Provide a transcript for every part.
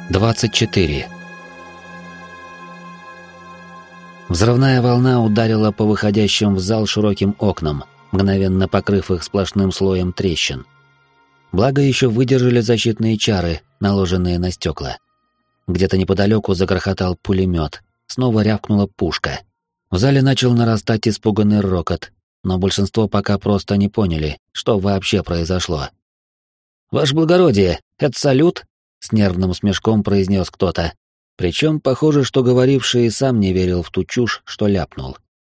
24. Взрывная волна ударила по выходящим в зал широким окнам, мгновенно покрыв их сплошным слоем трещин. Благо еще выдержали защитные чары, наложенные на стекла. Где-то неподалеку загрохотал пулемет, снова рявкнула пушка. В зале начал нарастать испуганный рокот, но большинство пока просто не поняли, что вообще произошло. «Ваше благородие, это салют?» — с нервным смешком произнес кто-то. Причем, похоже, что говоривший и сам не верил в ту чушь, что ляпнул.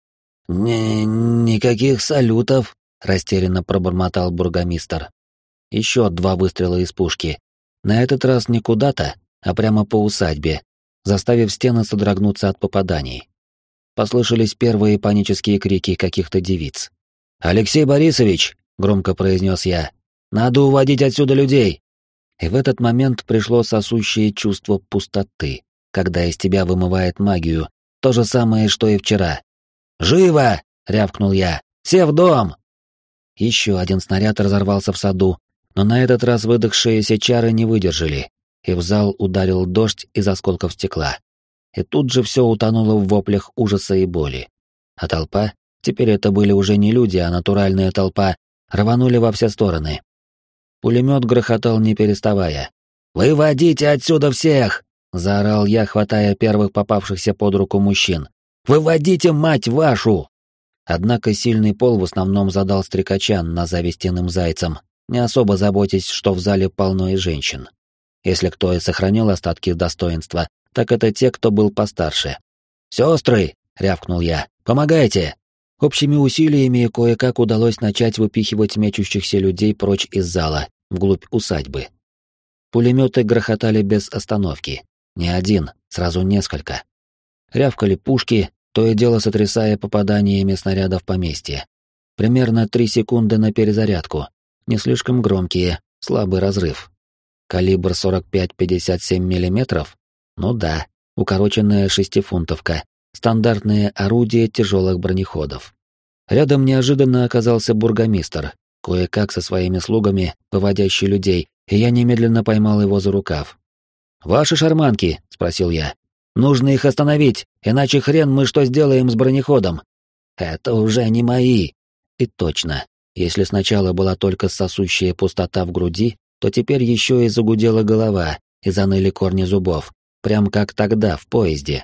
«Никаких салютов», — растерянно пробормотал бургомистр. Еще 2 выстрела из пушки. На этот раз не куда-то, а прямо по усадьбе, заставив стены содрогнуться от попаданий. Послышались первые панические крики каких-то девиц. «Алексей Борисович!» — громко произнес я. «Надо уводить отсюда людей!» И в этот момент пришло сосущее чувство пустоты, когда из тебя вымывает магию, то же самое, что и вчера. «Живо!» — рявкнул я. «Все в дом!» Еще один снаряд разорвался в саду, но на этот раз выдохшиеся чары не выдержали, и в зал ударил дождь из осколков стекла. И тут же все утонуло в воплях ужаса и боли. А толпа, теперь это были уже не люди, а натуральная толпа, рванули во все стороны. Пулемет грохотал не переставая. «Выводите отсюда всех!» — заорал я, хватая первых попавшихся под руку мужчин. «Выводите, мать вашу!» Однако сильный пол в основном задал стрекачан на зависть иным зайцам, не особо заботясь, что в зале полно и женщин. Если кто и сохранил остатки достоинства, так это те, кто был постарше. «Сестры!» — рявкнул я. «Помогайте!» Общими усилиями кое-как удалось начать выпихивать мечущихся людей прочь из зала, вглубь усадьбы. Пулеметы грохотали без остановки. Не один, сразу несколько. Рявкали пушки, то и дело сотрясая попаданиями снарядов поместья. Примерно 3 секунды на перезарядку. Не слишком громкие, слабый разрыв. Калибр 45-57 мм? Ну да, укороченная шестифунтовка. Стандартные орудия тяжелых бронеходов. Рядом неожиданно оказался бургомистр, кое-как со своими слугами, выводящий людей, и я немедленно поймал его за рукав. «Ваши шарманки?» — спросил я. «Нужно их остановить, иначе хрен мы что сделаем с бронеходом». «Это уже не мои». И точно, если сначала была только сосущая пустота в груди, то теперь еще и загудела голова, и заныли корни зубов, прям как тогда в поезде.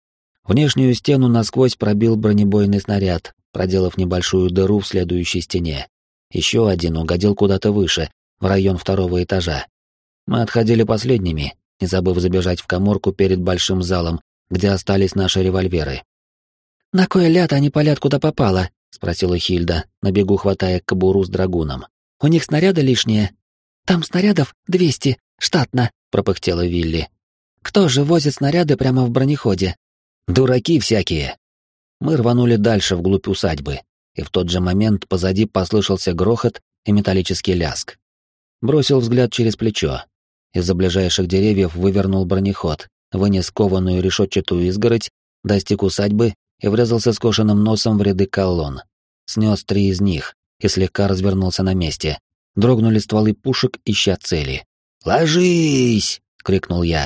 Внешнюю стену насквозь пробил бронебойный снаряд, проделав небольшую дыру в следующей стене. Еще один угодил куда-то выше, в район 2-го этажа. Мы отходили последними, не забыв забежать в каморку перед большим залом, где остались наши револьверы. «На кой ляд они палят куда попало?» — спросила Хильда, на бегу хватая кобуру с драгуном. «У них снаряды лишние?» «Там снарядов 200, штатно», — пропыхтела Вилли. «Кто же возит снаряды прямо в бронеходе?» «Дураки всякие!» Мы рванули дальше вглубь усадьбы, и в тот же момент позади послышался грохот и металлический ляск. Бросил взгляд через плечо. Из-за ближайших деревьев вывернул бронеход, вынес кованую решетчатую изгородь, достиг усадьбы и врезался скошенным носом в ряды колонн. Снес 3 из них и слегка развернулся на месте. Дрогнули стволы пушек, ища цели. «Ложись!» — крикнул я.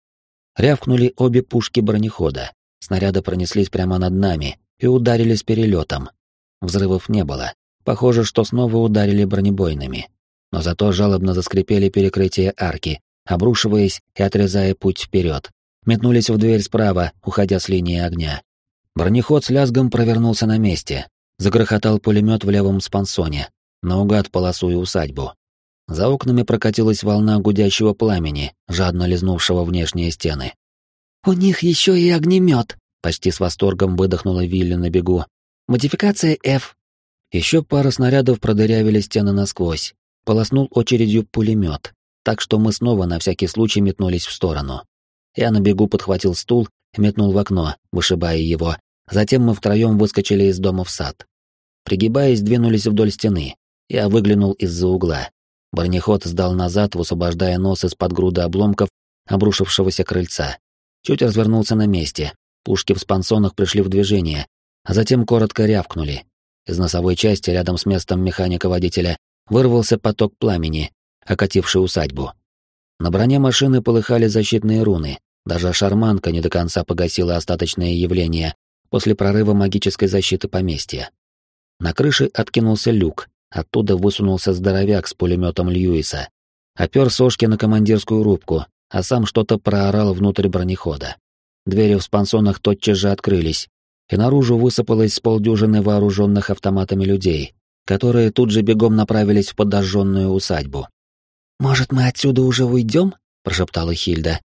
Рявкнули обе пушки бронехода. Снаряды пронеслись прямо над нами и ударили с перелетом. Взрывов не было. Похоже, что снова ударили бронебойными. Но зато жалобно заскрипели перекрытия арки, обрушиваясь и отрезая путь вперед. Метнулись в дверь справа, уходя с линии огня. Бронеход с лязгом провернулся на месте. Загрохотал пулемет в левом спансоне, наугад полосуя усадьбу. За окнами прокатилась волна гудящего пламени, жадно лизнувшего внешние стены. «У них еще и огнемет!» — почти с восторгом выдохнула Вилли на бегу. «Модификация F». Еще пара снарядов продырявили стены насквозь. Полоснул очередью пулемет, так что мы снова на всякий случай метнулись в сторону. Я на бегу подхватил стул и метнул в окно, вышибая его. Затем мы втроем выскочили из дома в сад. Пригибаясь, двинулись вдоль стены. Я выглянул из-за угла. Бронеход сдал назад, высвобождая нос из-под груды обломков обрушившегося крыльца. Чуть развернулся на месте. Пушки в спансонах пришли в движение, а затем коротко рявкнули. Из носовой части, рядом с местом механика-водителя, вырвался поток пламени, окативший усадьбу. На броне машины полыхали защитные руны, даже шарманка не до конца погасила остаточные явления после прорыва магической защиты поместья. На крыше откинулся люк, оттуда высунулся здоровяк с пулеметом Льюиса. Опер сошки на командирскую рубку, а сам что-то проорал внутрь бронехода. Двери в спансонах тотчас же открылись, и наружу высыпалось с полдюжины вооруженных автоматами людей, которые тут же бегом направились в подожженную усадьбу. «Может, мы отсюда уже уйдем?» — прошептала Хильда.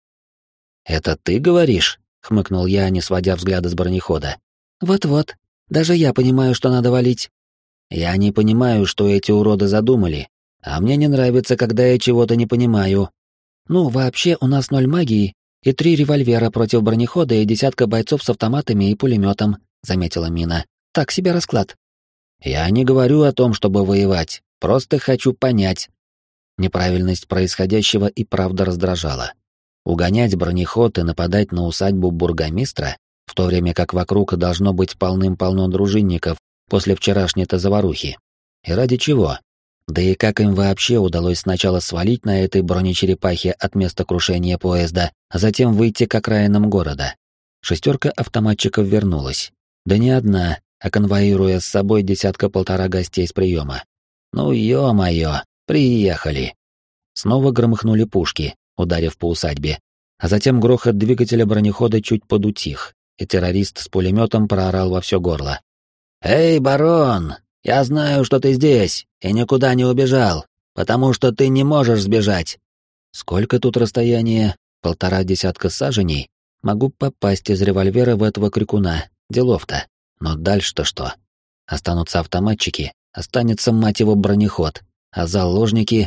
«Это ты говоришь?» — хмыкнул я, не сводя взгляда с бронехода. «Вот-вот. Даже я понимаю, что надо валить». «Я не понимаю, что эти уроды задумали, а мне не нравится, когда я чего-то не понимаю». «Ну, вообще, у нас 0 магии и 3 револьвера против бронехода и десятка бойцов с автоматами и пулеметом», — заметила Мина. «Так себе расклад». «Я не говорю о том, чтобы воевать, просто хочу понять». Неправильность происходящего и правда раздражала. Угонять бронеход и нападать на усадьбу бургомистра, в то время как вокруг должно быть полным-полно дружинников после вчерашней-то заварухи. И ради чего? Да и как им вообще удалось сначала свалить на этой бронечерепахе от места крушения поезда, а затем выйти к окраинам города? 6 автоматчиков вернулась. Да не одна, а конвоируя с собой 10-1.5 гостей с приема. Ну ё-моё, приехали. Снова громыхнули пушки, ударив по усадьбе, а затем грохот двигателя бронехода чуть подутих, и террорист с пулеметом проорал во все горло. «Эй, барон, я знаю, что ты здесь и никуда не убежал, потому что ты не можешь сбежать». Сколько тут расстояние? 1,5 десятка саженей? Могу попасть из револьвера в этого крикуна, делов-то. Но дальше-то что? Останутся автоматчики, останется, мать его, бронеход, а заложники...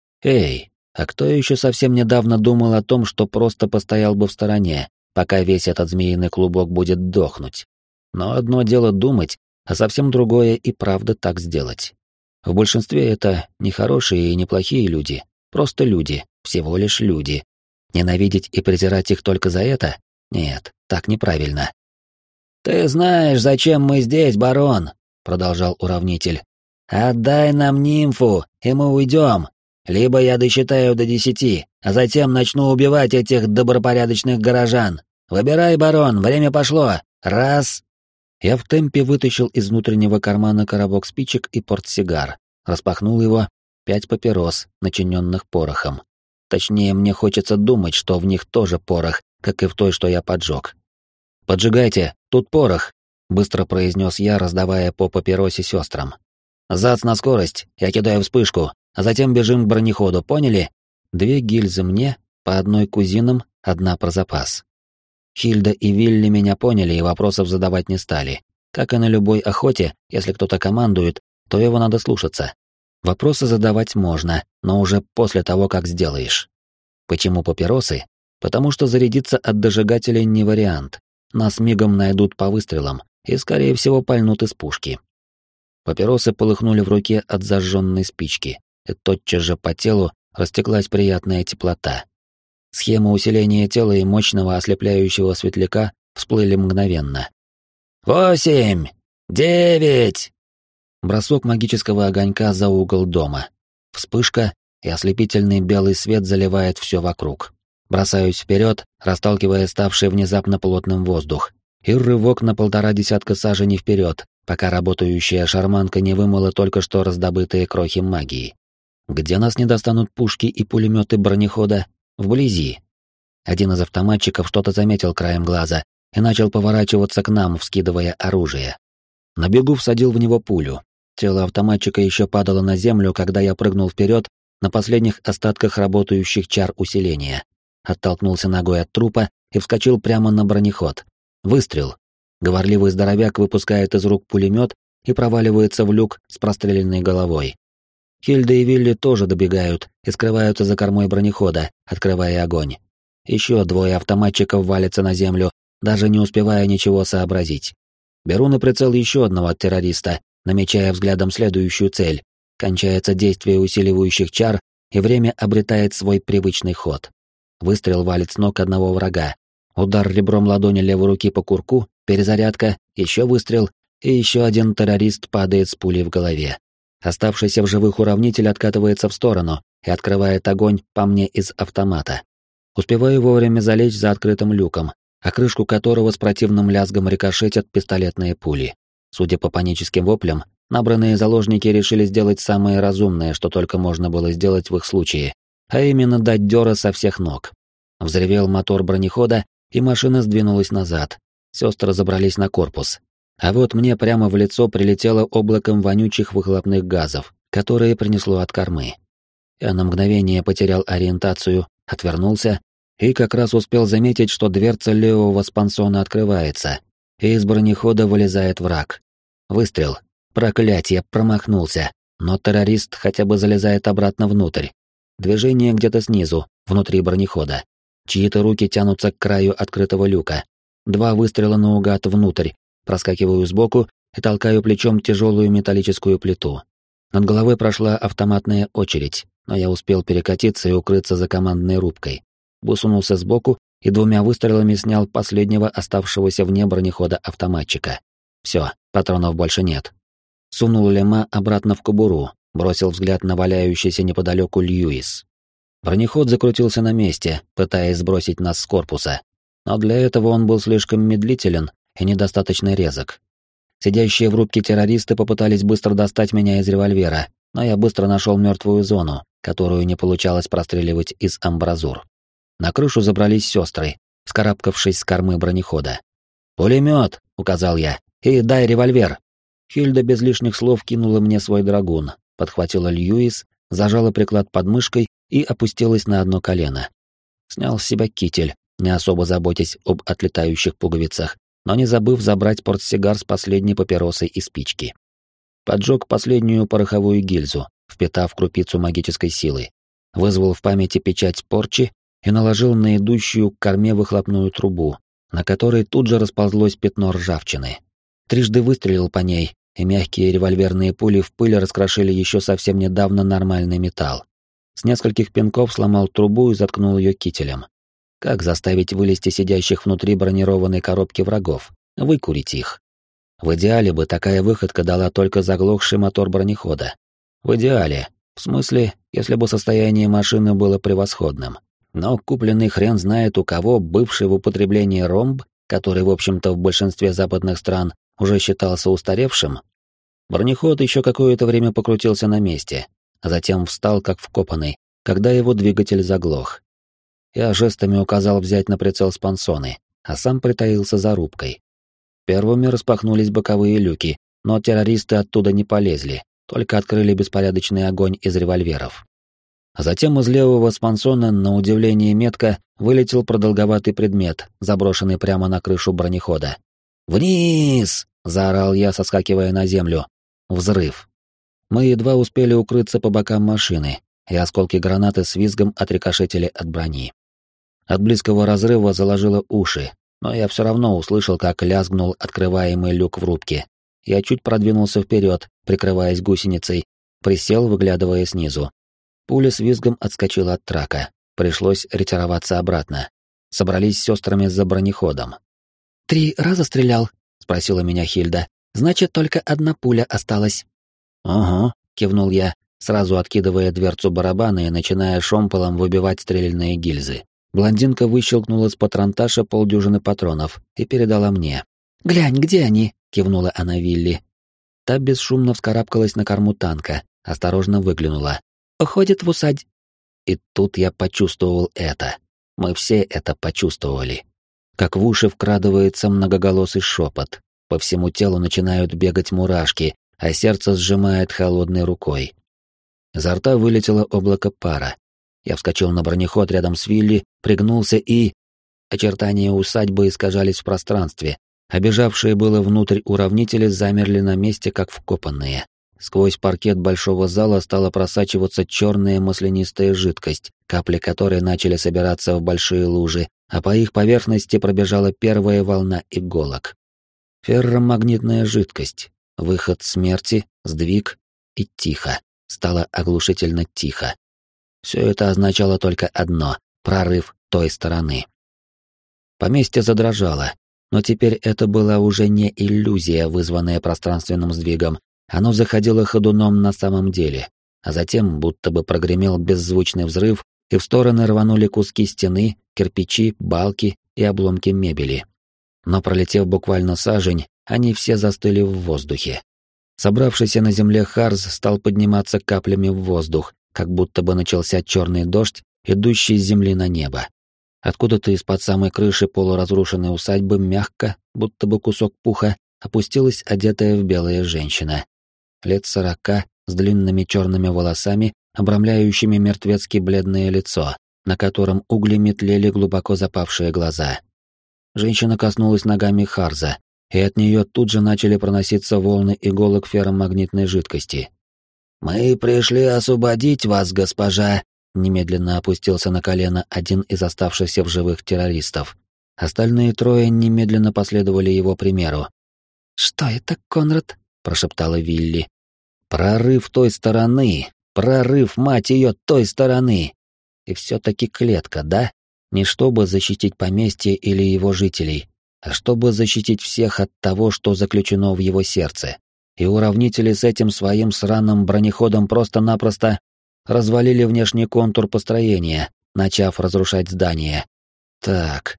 Эй, а кто еще совсем недавно думал о том, что просто постоял бы в стороне, пока весь этот змеиный клубок будет дохнуть? Но одно дело думать, а совсем другое и правда так сделать. В большинстве это не хорошие и не плохие люди, просто люди, всего лишь люди. Ненавидеть и презирать их только за это? Нет, так неправильно. «Ты знаешь, зачем мы здесь, барон?» — продолжал уравнитель. «Отдай нам нимфу, и мы уйдем. Либо я досчитаю до 10, а затем начну убивать этих добропорядочных горожан. Выбирай, барон, время пошло. Раз...» Я в темпе вытащил из внутреннего кармана коробок спичек и портсигар, распахнул его, 5 папирос, начиненных порохом. Точнее, мне хочется думать, что в них тоже порох, как и в той, что я поджег. «Поджигайте, тут порох», — быстро произнес я, раздавая по папиросе сестрам. «Зац на скорость, я кидаю вспышку, а затем бежим к бронеходу, поняли? 2 гильзы мне, по 1 кузинам, 1 про запас». Хильда и Вилли меня поняли и вопросов задавать не стали. Как и на любой охоте, если кто-то командует, то его надо слушаться. Вопросы задавать можно, но уже после того, как сделаешь. Почему папиросы? Потому что зарядиться от дожигателя не вариант. Нас мигом найдут по выстрелам и, скорее всего, пальнут из пушки. Папиросы полыхнули в руке от зажженной спички, и тотчас же по телу растеклась приятная теплота. Схема усиления тела и мощного ослепляющего светляка всплыли мгновенно. 8, 9. Бросок магического огонька за угол дома. Вспышка, и ослепительный белый свет заливает все вокруг. Бросаюсь вперед, расталкивая ставший внезапно плотным воздух, и рывок на 1,5 десятка саженей вперед, пока работающая шарманка не вымыла только что раздобытые крохи магии. Где нас не достанут пушки и пулеметы бронехода? Вблизи. Один из автоматчиков что-то заметил краем глаза и начал поворачиваться к нам, вскидывая оружие. На бегу всадил в него пулю. Тело автоматчика еще падало на землю, когда я прыгнул вперед на последних остатках работающих чар усиления. Оттолкнулся ногой от трупа и вскочил прямо на бронеход. Выстрел. Говорливый здоровяк выпускает из рук пулемет и проваливается в люк с простреленной головой. Хильда и Вилли тоже добегают и скрываются за кормой бронехода, открывая огонь. Еще 2 автоматчиков валятся на землю, даже не успевая ничего сообразить. Беру на прицел еще одного террориста, намечая взглядом следующую цель. Кончается действие усиливающих чар, и время обретает свой привычный ход. Выстрел валит с ног одного врага. Удар ребром ладони левой руки по курку, перезарядка, еще выстрел, и еще один террорист падает с пулей в голове. Оставшийся в живых уравнитель откатывается в сторону, и открывает огонь по мне из автомата. Успеваю вовремя залечь за открытым люком, а крышку которого с противным лязгом рикошетят пистолетные пули. Судя по паническим воплям, набранные заложники решили сделать самое разумное, что только можно было сделать в их случае, а именно дать дёра со всех ног. Взревел мотор бронехода, и машина сдвинулась назад. Сестры забрались на корпус. А вот мне прямо в лицо прилетело облаком вонючих выхлопных газов, которые принесло от кормы. Я на мгновение потерял ориентацию, отвернулся и как раз успел заметить, что дверца левого спансона открывается, и из бронехода вылезает враг. Выстрел. Проклятье, промахнулся. Но террорист хотя бы залезает обратно внутрь. Движение где-то снизу, внутри бронехода. Чьи-то руки тянутся к краю открытого люка. 2 выстрела наугад внутрь. Проскакиваю сбоку и толкаю плечом тяжелую металлическую плиту. Над головой прошла автоматная очередь, но я успел перекатиться и укрыться за командной рубкой. Высунулся сбоку и 2 выстрелами снял последнего оставшегося вне бронехода автоматчика. Все, патронов больше нет. Сунул Лема обратно в кобуру, бросил взгляд на валяющийся неподалеку Льюис. Бронеход закрутился на месте, пытаясь сбросить нас с корпуса. Но для этого он был слишком медлителен и недостаточно резок. Сидящие в рубке террористы попытались быстро достать меня из револьвера, но я быстро нашел мертвую зону, которую не получалось простреливать из амбразур. На крышу забрались сестры, вскарабкавшись с кормы бронехода. «Пулемет!» — указал я. «И дай револьвер!» Хильда без лишних слов кинула мне свой драгун, подхватила Льюис, зажала приклад под мышкой и опустилась на одно колено. Снял с себя китель, не особо заботясь об отлетающих пуговицах, но не забыв забрать портсигар с последней папиросой и спички. Поджег последнюю пороховую гильзу, впитав крупицу магической силы, вызвал в памяти печать порчи и наложил на идущую к корме выхлопную трубу, на которой тут же расползлось пятно ржавчины. Трижды выстрелил по ней, и мягкие револьверные пули в пыль раскрошили еще совсем недавно нормальный металл. С нескольких пинков сломал трубу и заткнул ее кителем. Как заставить вылезти сидящих внутри бронированной коробки врагов? Выкурить их. В идеале бы такая выходка дала только заглохший мотор бронехода. В идеале. В смысле, если бы состояние машины было превосходным. Но купленный хрен знает у кого бывший в употреблении ромб, который, в общем-то, в большинстве западных стран уже считался устаревшим. Бронеход еще какое-то время покрутился на месте, а затем встал как вкопанный, когда его двигатель заглох. Я жестами указал взять на прицел спансоны, а сам притаился за рубкой. Первыми распахнулись боковые люки, но террористы оттуда не полезли, только открыли беспорядочный огонь из револьверов. А затем из левого спансона, на удивление метко, вылетел продолговатый предмет, заброшенный прямо на крышу бронехода. «Вниз!» — заорал я, соскакивая на землю. Взрыв. Мы едва успели укрыться по бокам машины, и осколки гранаты с визгом отрикошетили от брони. От близкого разрыва заложило уши, но я все равно услышал, как лязгнул открываемый люк в рубке. Я чуть продвинулся вперед, прикрываясь гусеницей, присел, выглядывая снизу. Пуля с визгом отскочила от трака, пришлось ретироваться обратно. Собрались с сестрами за бронеходом. «3 раза стрелял?» — спросила меня Хильда. «Значит, только 1 пуля осталась». «Ага», — кивнул я, сразу откидывая дверцу барабана и начиная шомполом выбивать стрельные гильзы. Блондинка выщелкнула с патронташа полдюжины патронов и передала мне. «Глянь, где они?» — кивнула она Вилли. Та бесшумно вскарабкалась на корму танка, осторожно выглянула. «Уходит в усадь». И тут я почувствовал это. Мы все это почувствовали. Как в уши вкрадывается многоголосый шепот. По всему телу начинают бегать мурашки, а сердце сжимает холодной рукой. Изо рта вылетело облако пара. Я вскочил на бронеход рядом с Вилли, пригнулся и... Очертания усадьбы искажались в пространстве, а бежавшие было внутрь уравнители замерли на месте, как вкопанные. Сквозь паркет большого зала стала просачиваться черная маслянистая жидкость, капли которой начали собираться в большие лужи, а по их поверхности пробежала первая волна иголок. Ферромагнитная жидкость, выход смерти, сдвиг и тихо. Стало оглушительно тихо. Все это означало только одно — прорыв той стороны. Поместье задрожало, но теперь это была уже не иллюзия, вызванная пространственным сдвигом. Оно заходило ходуном на самом деле. а затем будто бы прогремел беззвучный взрыв, и в стороны рванули куски стены, кирпичи, балки и обломки мебели. Но пролетев буквально сажень, они все застыли в воздухе. Собравшийся на земле Харз стал подниматься каплями в воздух, как будто бы начался черный дождь, идущий с земли на небо. Откуда-то из-под самой крыши полуразрушенной усадьбы мягко, будто бы кусок пуха, опустилась одетая в белое женщина. Лет 40, с длинными черными волосами, обрамляющими мертвецки бледное лицо, на котором углями тлели глубоко запавшие глаза. Женщина коснулась ногами Харза, и от нее тут же начали проноситься волны иголок ферромагнитной жидкости. «Мы пришли освободить вас, госпожа!» Немедленно опустился на колено один из оставшихся в живых террористов. Остальные трое немедленно последовали его примеру. «Что это, Конрад?» — прошептала Вилли. «Прорыв той стороны! Прорыв, мать ее, той стороны!» И все-таки клетка, да? Не чтобы защитить поместье или его жителей, а чтобы защитить всех от того, что заключено в его сердце. И уравнители с этим своим сраным бронеходом просто-напросто развалили внешний контур построения, начав разрушать здание. Так,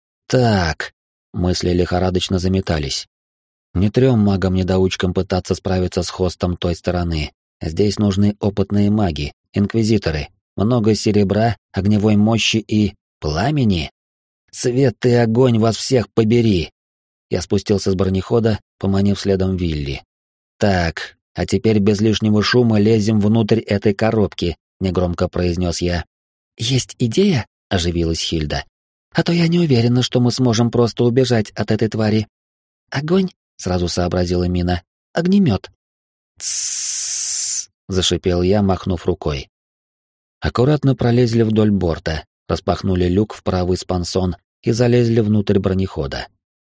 мысли лихорадочно заметались. Не 3 магам-недоучкам пытаться справиться с хостом той стороны. Здесь нужны опытные маги, инквизиторы, много серебра, огневой мощи и пламени. Свет и огонь вас всех побери! Я спустился с бронехода, поманив следом Вилли. Так, а теперь без лишнего шума лезем внутрь этой коробки, негромко произнес я. Есть идея? Оживилась Хильда. А то я не уверена, что мы сможем просто убежать от этой твари. Огонь? Сразу сообразила Мина. Огнемет. Тссс, зашипел я, махнув рукой. Аккуратно пролезли вдоль борта, распахнули люк в правый спансон и залезли внутрь бронехода.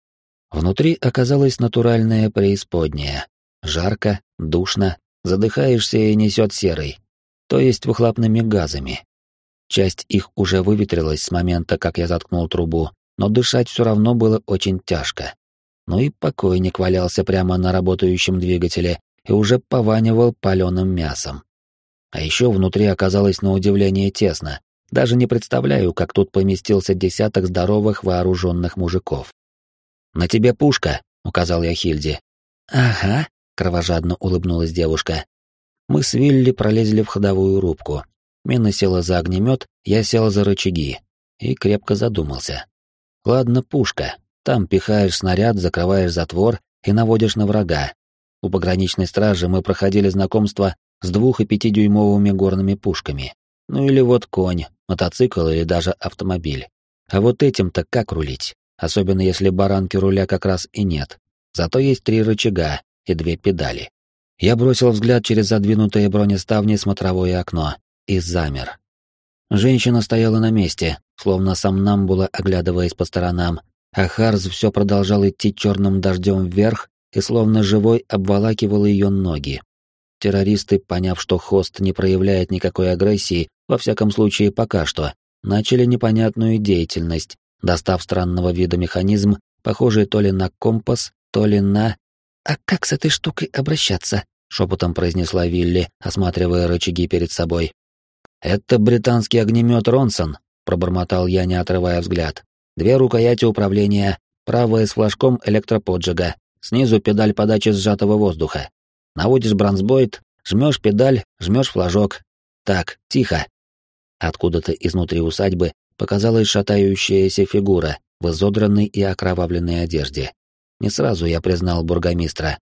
Внутри оказалась натуральная преисподняя. Жарко, душно, задыхаешься и несет серой, то есть выхлопными газами. Часть их уже выветрилась с момента, как я заткнул трубу, но дышать все равно было очень тяжко. Ну и покойник валялся прямо на работающем двигателе и уже пованивал паленым мясом. А еще внутри оказалось на удивление тесно. Даже не представляю, как тут поместился десяток здоровых вооруженных мужиков. «На тебе пушка», — указал я Хильде. «Ага», — кровожадно улыбнулась девушка. Мы с Вилли пролезли в ходовую рубку. Мина села за огнемет, я сел за рычаги. И крепко задумался. Ладно, пушка. Там пихаешь снаряд, закрываешь затвор и наводишь на врага. У пограничной стражи мы проходили знакомство с 2- и 5-дюймовыми горными пушками. Ну или вот конь, мотоцикл или даже автомобиль. А вот этим-то как рулить? Особенно если баранки руля как раз и нет. Зато есть 3 рычага и 2 педали. Я бросил взгляд через задвинутые бронеставни смотровое окно и замер. Женщина стояла на месте, словно сомнамбула, оглядываясь по сторонам, а Харз все продолжал идти черным дождем вверх и словно живой обволакивал ее ноги. Террористы, поняв, что хост не проявляет никакой агрессии, во всяком случае пока что, начали непонятную деятельность, достав странного вида механизм, похожий то ли на компас, то ли на... «А как с этой штукой обращаться?» — шепотом произнесла Вилли, осматривая рычаги перед собой. «Это британский огнемет Ронсон», — пробормотал я, не отрывая взгляд. 2 рукояти управления, правая с флажком электроподжига, снизу педаль подачи сжатого воздуха. Наводишь бронзбойт, жмешь педаль, жмешь флажок. Так, тихо». Откуда-то изнутри усадьбы показалась шатающаяся фигура в изодранной и окровавленной одежде. Не сразу я признал бургомистра.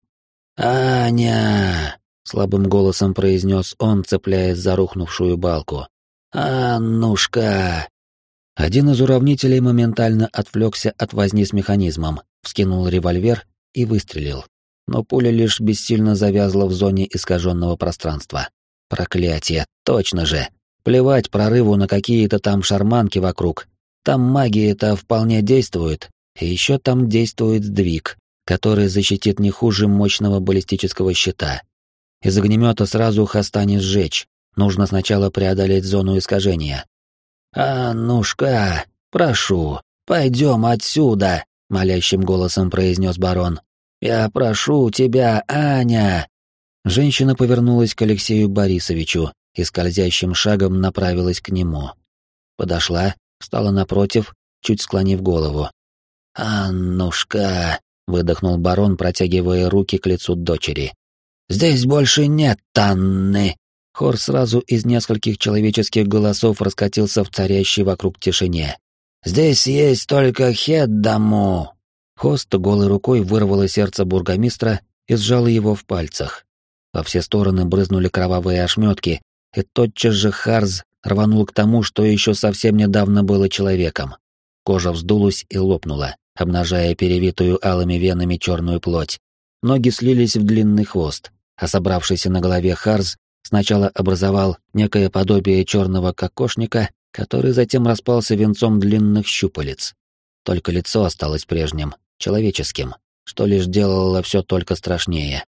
«Аня!» — слабым голосом произнес он, цепляясь за рухнувшую балку. «Аннушка!» Один из уравнителей моментально отвлекся от возни с механизмом, вскинул револьвер и выстрелил. Но пуля лишь бессильно завязла в зоне искаженного пространства. Проклятие, точно же! Плевать прорыву на какие-то там шарманки вокруг. Там магия-то вполне действует, и еще там действует сдвиг, который защитит не хуже мощного баллистического щита. Из огнемета сразу хоста не сжечь, нужно сначала преодолеть зону искажения. «Аннушка, прошу, пойдем отсюда», — молящим голосом произнес барон. «Я прошу тебя, Аня!» Женщина повернулась к Алексею Борисовичу, и скользящим шагом направилась к нему. Подошла, встала напротив, чуть склонив голову. «Аннушка!» — выдохнул барон, протягивая руки к лицу дочери. «Здесь больше нет Анны!» Хор сразу из нескольких человеческих голосов раскатился в царящей вокруг тишине. «Здесь есть только Хеддаму!» Хост голой рукой вырвало сердце бургомистра и сжала его в пальцах. Во все стороны брызнули кровавые ошметки, и тотчас же Харз рванул к тому, что еще совсем недавно было человеком. Кожа вздулась и лопнула, обнажая перевитую алыми венами черную плоть. Ноги слились в длинный хвост, а собравшийся на голове Харз сначала образовал некое подобие черного кокошника, который затем распался венцом длинных щупалец. Только лицо осталось прежним, человеческим, что лишь делало все только страшнее.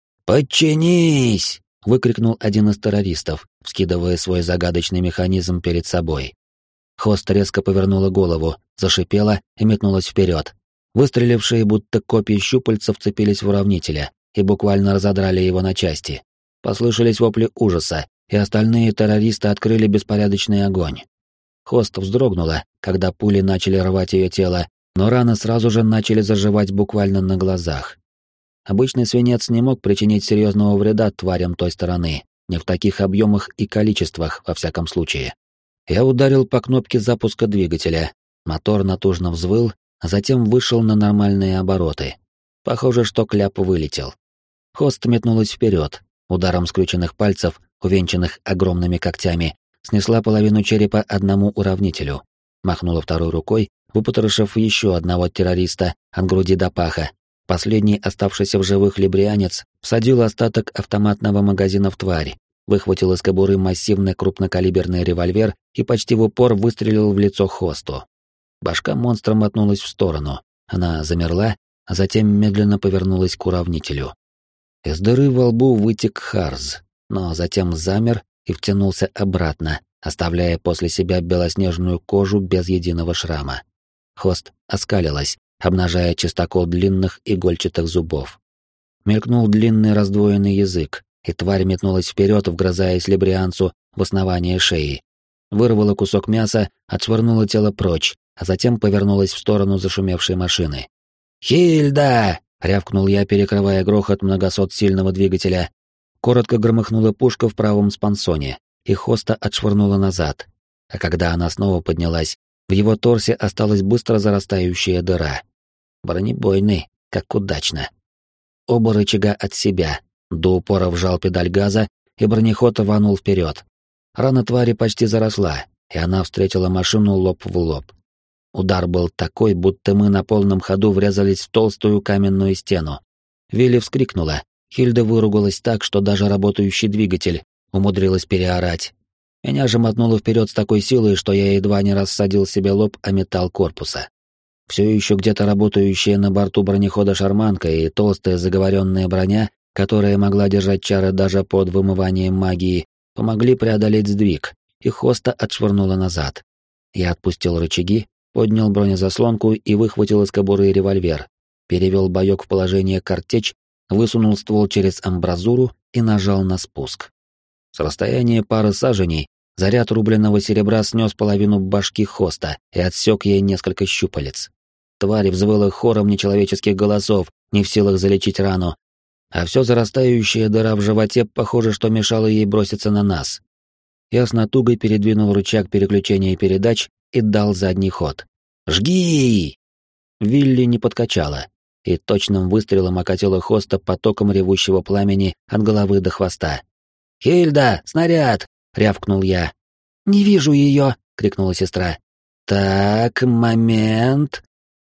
«Подчинись!» — выкрикнул один из террористов, вскидывая свой загадочный механизм перед собой. Хост резко повернула голову, зашипела и метнулась вперед. Выстрелившие будто копья щупальца вцепились в уравнителя и буквально разодрали его на части. Послышались вопли ужаса, и остальные террористы открыли беспорядочный огонь. Хост вздрогнула, когда пули начали рвать ее тело, но раны сразу же начали заживать буквально на глазах. Обычный свинец не мог причинить серьезного вреда тварям той стороны, не в таких объемах и количествах, во всяком случае. Я ударил по кнопке запуска двигателя. Мотор натужно взвыл, а затем вышел на нормальные обороты. Похоже, что кляп вылетел. Хост метнулась вперед, ударом скрюченных пальцев, увенчанных огромными когтями, снесла половину черепа одному уравнителю. Махнула второй рукой, выпотрошив еще одного террориста от груди до паха. Последний оставшийся в живых либрианец всадил остаток автоматного магазина в тварь, выхватил из кобуры массивный крупнокалиберный револьвер и почти в упор выстрелил в лицо Хосту. Башка монстра мотнулась в сторону. Она замерла, а затем медленно повернулась к уравнителю. Из дыры во лбу вытек Харз, но затем замер и втянулся обратно, оставляя после себя белоснежную кожу без единого шрама. Хост оскалилась, обнажая чистокол длинных игольчатых зубов. Мелькнул длинный раздвоенный язык, и тварь метнулась вперед, вгрызаясь либрианцу в основание шеи. Вырвала кусок мяса, отшвырнула тело прочь, а затем повернулась в сторону зашумевшей машины. «Хильда!» — рявкнул я, перекрывая грохот многосот сильного двигателя. Коротко громыхнула пушка в правом спансоне, и Хоста отшвырнула назад. А когда она снова поднялась, в его торсе осталась быстро зарастающая дыра. Бронебойный, как удачно. Оба рычага от себя, до упора вжал педаль газа, и бронеход рванул вперед. Рана твари почти заросла, и она встретила машину лоб в лоб. Удар был такой, будто мы на полном ходу врезались в толстую каменную стену. Вилли вскрикнула, Хильда выругалась так, что даже работающий двигатель умудрилась переорать. Меня же мотнуло вперед с такой силой, что я едва не рассадил себе лоб о металл корпуса. Все еще где-то работающая на борту бронехода шарманка и толстая заговоренная броня, которая могла держать чары даже под вымыванием магии, помогли преодолеть сдвиг, и Хоста отшвырнула назад. Я отпустил рычаги, поднял бронезаслонку и выхватил из кобуры револьвер, перевел боек в положение картечь, высунул ствол через амбразуру и нажал на спуск. С расстояния пары саженей заряд рубленного серебра снес половину башки Хоста и отсек ей несколько щупалец. Тварь взвыла хором нечеловеческих голосов, не в силах залечить рану, а все зарастающая дыра в животе, похоже, что мешала ей броситься на нас. Я с натугой передвинул рычаг переключения передач и дал задний ход. «Жги!» Вилли не подкачала, и точным выстрелом окатила Хоста потоком ревущего пламени от головы до хвоста. «Хильда, снаряд!» — рявкнул я. «Не вижу ее!» — крикнула сестра. «Так, момент!»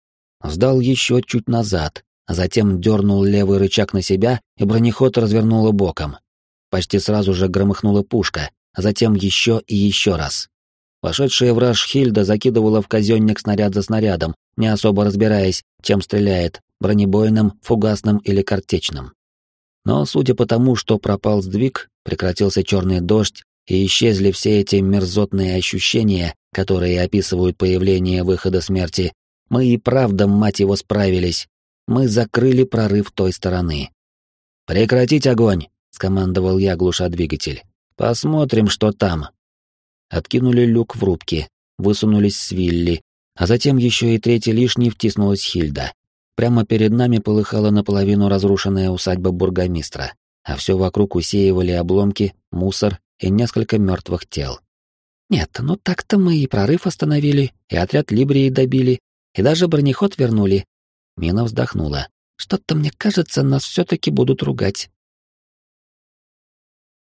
Сдал еще чуть назад, а затем дернул левый рычаг на себя, и бронеход развернуло боком. Почти сразу же громыхнула пушка, а затем еще и еще раз. Вошедшая в раж Хильда закидывала в казенник снаряд за снарядом, не особо разбираясь, чем стреляет, бронебойным, фугасным или картечным. Но судя по тому, что пропал сдвиг, прекратился черный дождь, и исчезли все эти мерзотные ощущения, которые описывают появление выхода смерти, мы и правда, мать его, справились. Мы закрыли прорыв той стороны. «Прекратить огонь!» — скомандовал я, глуша двигатель. Посмотрим, что там. Откинули люк в рубке, высунулись с Вилли, а затем еще и третий лишний втиснулась Хильда. Прямо перед нами полыхала наполовину разрушенная усадьба бургомистра, а все вокруг усеивали обломки, мусор и несколько мертвых тел. Нет, ну так-то мы и прорыв остановили, и отряд Либрии добили, и даже бронеход вернули. Мина вздохнула. Что-то мне кажется, нас все-таки будут ругать.